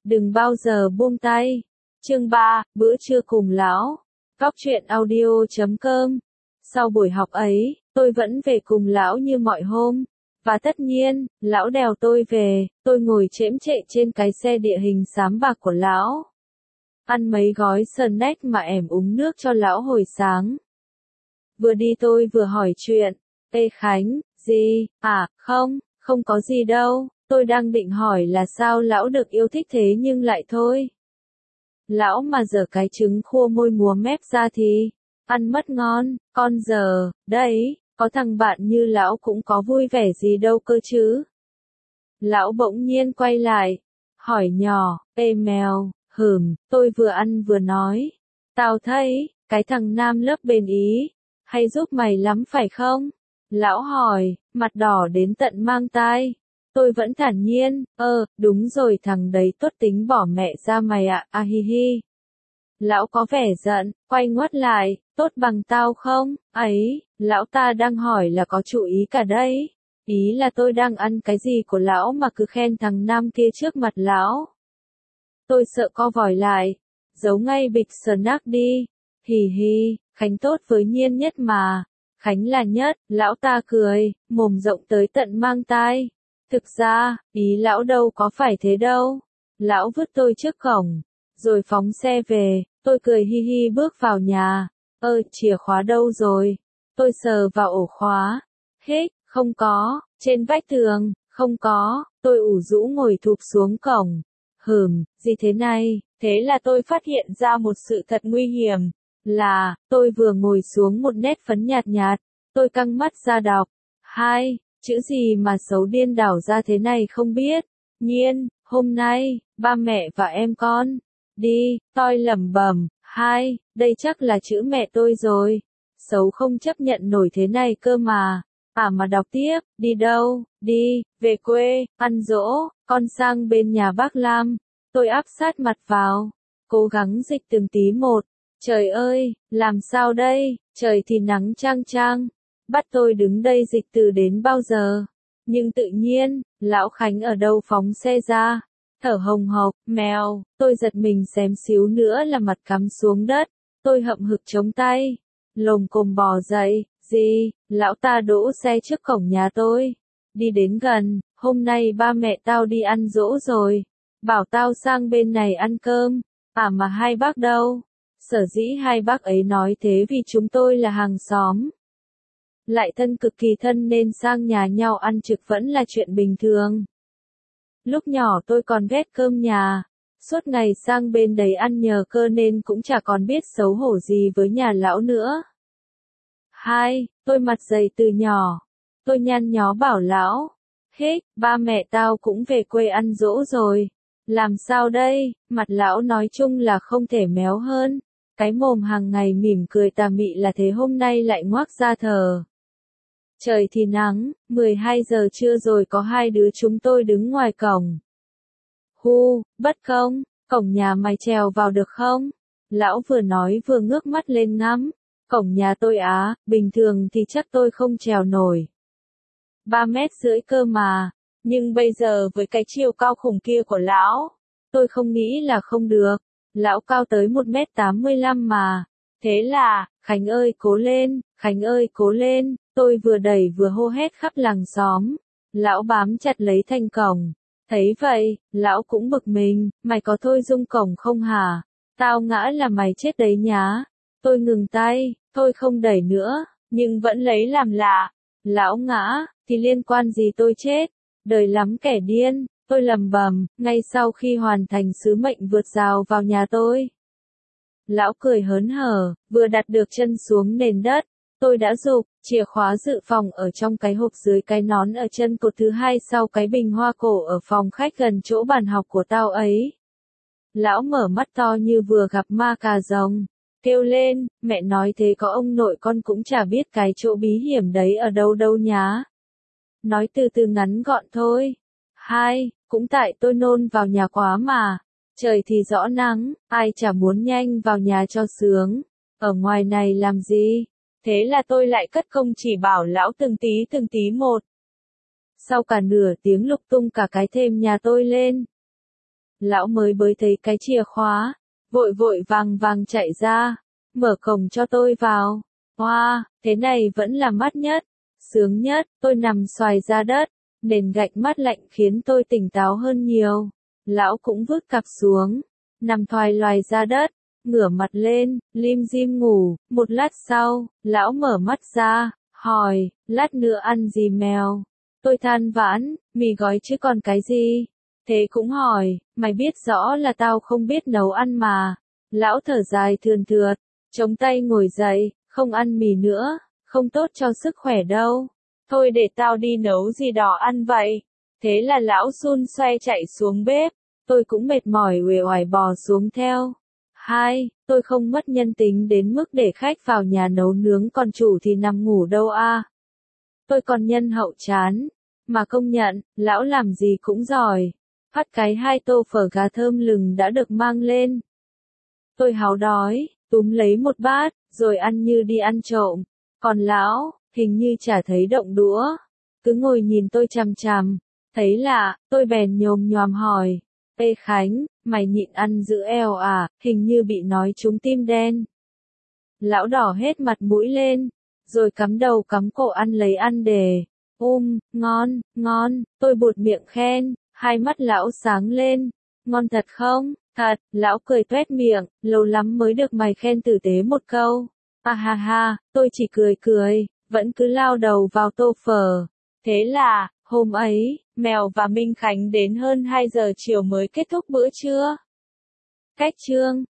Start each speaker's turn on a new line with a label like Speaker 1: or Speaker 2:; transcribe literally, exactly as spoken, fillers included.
Speaker 1: Đừng bao giờ buông tay. Chương ba, bữa trưa cùng lão. Góc truyện audio chấm com. Sau buổi học ấy, tôi vẫn về cùng lão như mọi hôm. Và tất nhiên, lão đèo tôi về, tôi ngồi chễm chệ trên cái xe địa hình xám bạc của lão. Ăn mấy gói snack mà ẻm uống nước cho lão hồi sáng. Vừa đi tôi vừa hỏi chuyện. Ê Khánh, gì? À, không, không có gì đâu. Tôi đang định hỏi là sao lão được yêu thích thế nhưng lại thôi. Lão mà giờ cái trứng khô môi múa mép ra thì, ăn mất ngon, con giờ, đấy, có thằng bạn như lão cũng có vui vẻ gì đâu cơ chứ. Lão bỗng nhiên quay lại, hỏi nhỏ, ê mèo, hừm, tôi vừa ăn vừa nói. Tao thấy, cái thằng nam lớp bên Ý, hay giúp mày lắm phải không? Lão hỏi, mặt đỏ đến tận mang tai. Tôi vẫn thản nhiên, ơ, đúng rồi thằng đấy tốt tính bỏ mẹ ra mày ạ, à hi hi. Lão có vẻ giận, quay ngoắt lại, tốt bằng tao không? Ấy, lão ta đang hỏi là có chủ ý cả đấy. Ý là tôi đang ăn cái gì của lão mà cứ khen thằng nam kia trước mặt lão. Tôi sợ co vòi lại, giấu ngay bịch snack đi. Hì hi, Khánh tốt với Nhiên nhất mà. Khánh là nhất, lão ta cười, mồm rộng tới tận mang tai. Thực ra, ý lão đâu có phải thế đâu. Lão vứt tôi trước cổng, rồi phóng xe về, tôi cười hi hi bước vào nhà. Ơ, chìa khóa đâu rồi? Tôi sờ vào ổ khóa. Hết, không có, trên vách tường, không có, tôi ủ rũ ngồi thụp xuống cổng. Hừm, gì thế này? Thế là tôi phát hiện ra một sự thật nguy hiểm. Là, tôi vừa ngồi xuống một nét phấn nhạt nhạt, tôi căng mắt ra đọc. Hai, chữ gì mà xấu điên đảo ra thế này không biết. Nhiên, hôm nay, ba mẹ và em con. Đi, tôi lẩm bẩm. Hai, đây chắc là chữ mẹ tôi rồi. Xấu không chấp nhận nổi thế này cơ mà. À mà đọc tiếp, đi đâu, đi, về quê, ăn dỗ, con sang bên nhà bác Lam. Tôi áp sát mặt vào, cố gắng dịch từng tí một. Trời ơi, làm sao đây, trời thì nắng chang chang. Bắt tôi đứng đây dịch từ đến bao giờ? Nhưng tự nhiên, lão Khánh ở đâu phóng xe ra, thở hồng hộc, mèo, tôi giật mình xém xíu nữa là mặt cắm xuống đất. Tôi hậm hực chống tay, lồm cồm bò dậy. Gì? Lão ta đỗ xe trước cổng nhà tôi. Đi đến gần, hôm nay ba mẹ tao đi ăn dỗ rồi. Bảo tao sang bên này ăn cơm. À mà hai bác đâu? Sở dĩ hai bác ấy nói thế vì chúng tôi là hàng xóm. Lại thân cực kỳ thân nên sang nhà nhau ăn trực vẫn là chuyện bình thường. Lúc nhỏ tôi còn ghét cơm nhà. Suốt ngày sang bên đấy ăn nhờ cơ nên cũng chả còn biết xấu hổ gì với nhà lão nữa. Hai, tôi mặt dày từ nhỏ. Tôi nhăn nhó bảo lão. Hết, ba mẹ tao cũng về quê ăn dỗ rồi. Làm sao đây? Mặt lão nói chung là không thể méo hơn. Cái mồm hàng ngày mỉm cười tà mị là thế hôm nay lại ngoác ra thở. Trời thì nắng, mười hai giờ trưa rồi có hai đứa chúng tôi đứng ngoài cổng. Hu, bất công, cổng nhà mày trèo vào được không? Lão vừa nói vừa ngước mắt lên ngắm. Cổng nhà tôi á, bình thường thì chắc tôi không trèo nổi. Ba mét rưỡi cơ mà, nhưng bây giờ với cái chiều cao khủng kia của lão, tôi không nghĩ là không được. Lão cao tới một mét tám mươi lăm mà. Thế là, Khánh ơi cố lên, Khánh ơi cố lên, tôi vừa đẩy vừa hô hét khắp làng xóm. Lão bám chặt lấy thanh cổng. Thấy vậy, lão cũng bực mình, mày có thôi rung cổng không hả? Tao ngã là mày chết đấy nhá. Tôi ngừng tay, tôi không đẩy nữa, nhưng vẫn lấy làm lạ. Lão ngã, thì liên quan gì tôi chết? Đời lắm kẻ điên, tôi lầm bầm, ngay sau khi hoàn thành sứ mệnh vượt rào vào nhà tôi. Lão cười hớn hở, vừa đặt được chân xuống nền đất, tôi đã giục, chìa khóa dự phòng ở trong cái hộp dưới cái nón ở chân cột thứ hai sau cái bình hoa cổ ở phòng khách gần chỗ bàn học của tao ấy. Lão mở mắt to như vừa gặp ma cà rồng. Kêu lên, mẹ nói thế có ông nội con cũng chả biết cái chỗ bí hiểm đấy ở đâu đâu nhá. Nói từ từ ngắn gọn thôi. Hai, cũng tại tôi nôn vào nhà quá mà. Trời thì rõ nắng, ai chả muốn nhanh vào nhà cho sướng. Ở ngoài này làm gì? Thế là tôi lại cất công chỉ bảo lão từng tí từng tí một. Sau cả nửa tiếng lục tung cả cái thềm nhà tôi lên. lão mới bới thấy cái chìa khóa, vội vội vàng vàng chạy ra, mở cổng cho tôi vào. Hoa, wow, thế này vẫn là mát nhất, sướng nhất, tôi nằm xoài ra đất, nền gạch mát lạnh khiến tôi tỉnh táo hơn nhiều. Lão cũng vứt cặp xuống, nằm thoài loài ra đất, ngửa mặt lên, lim dim ngủ. Một lát sau, lão mở mắt ra, hỏi, lát nữa ăn gì mèo? Tôi than vãn, mì gói chứ còn cái gì? Thế cũng hỏi, mày biết rõ là tao không biết nấu ăn mà. Lão thở dài thườn thượt, chống tay ngồi dậy, không ăn mì nữa, không tốt cho sức khỏe đâu. Thôi để tao đi nấu gì đó ăn vậy. Thế là lão xun xoe chạy xuống bếp, tôi cũng mệt mỏi uể oải bò xuống theo. Hai, tôi không mất nhân tính đến mức để khách vào nhà nấu nướng còn chủ thì nằm ngủ đâu a. Tôi còn nhân hậu chán, mà công nhận, lão làm gì cũng giỏi. Phát cái hai tô phở gà thơm lừng đã được mang lên. Tôi háo đói, túm lấy một bát, rồi ăn như đi ăn trộm. Còn lão, hình như chả thấy động đũa, cứ ngồi nhìn tôi chằm chằm. Thấy lạ, tôi bèn nhồm nhoàm hỏi, Ê Khánh, mày nhịn ăn giữ eo à, hình như bị nói trúng tim đen. Lão đỏ hết mặt mũi lên, rồi cắm đầu cắm cổ ăn lấy ăn đề. Um, ngon, ngon, tôi buột miệng khen, hai mắt lão sáng lên. Ngon thật không? Thật, lão cười tuét miệng, lâu lắm mới được mày khen tử tế một câu. À ha ha, tôi chỉ cười cười, vẫn cứ lao đầu vào tô phở. Thế là, hôm ấy, Mèo và Minh Khánh đến hơn hai giờ chiều mới kết thúc bữa trưa. Cách chương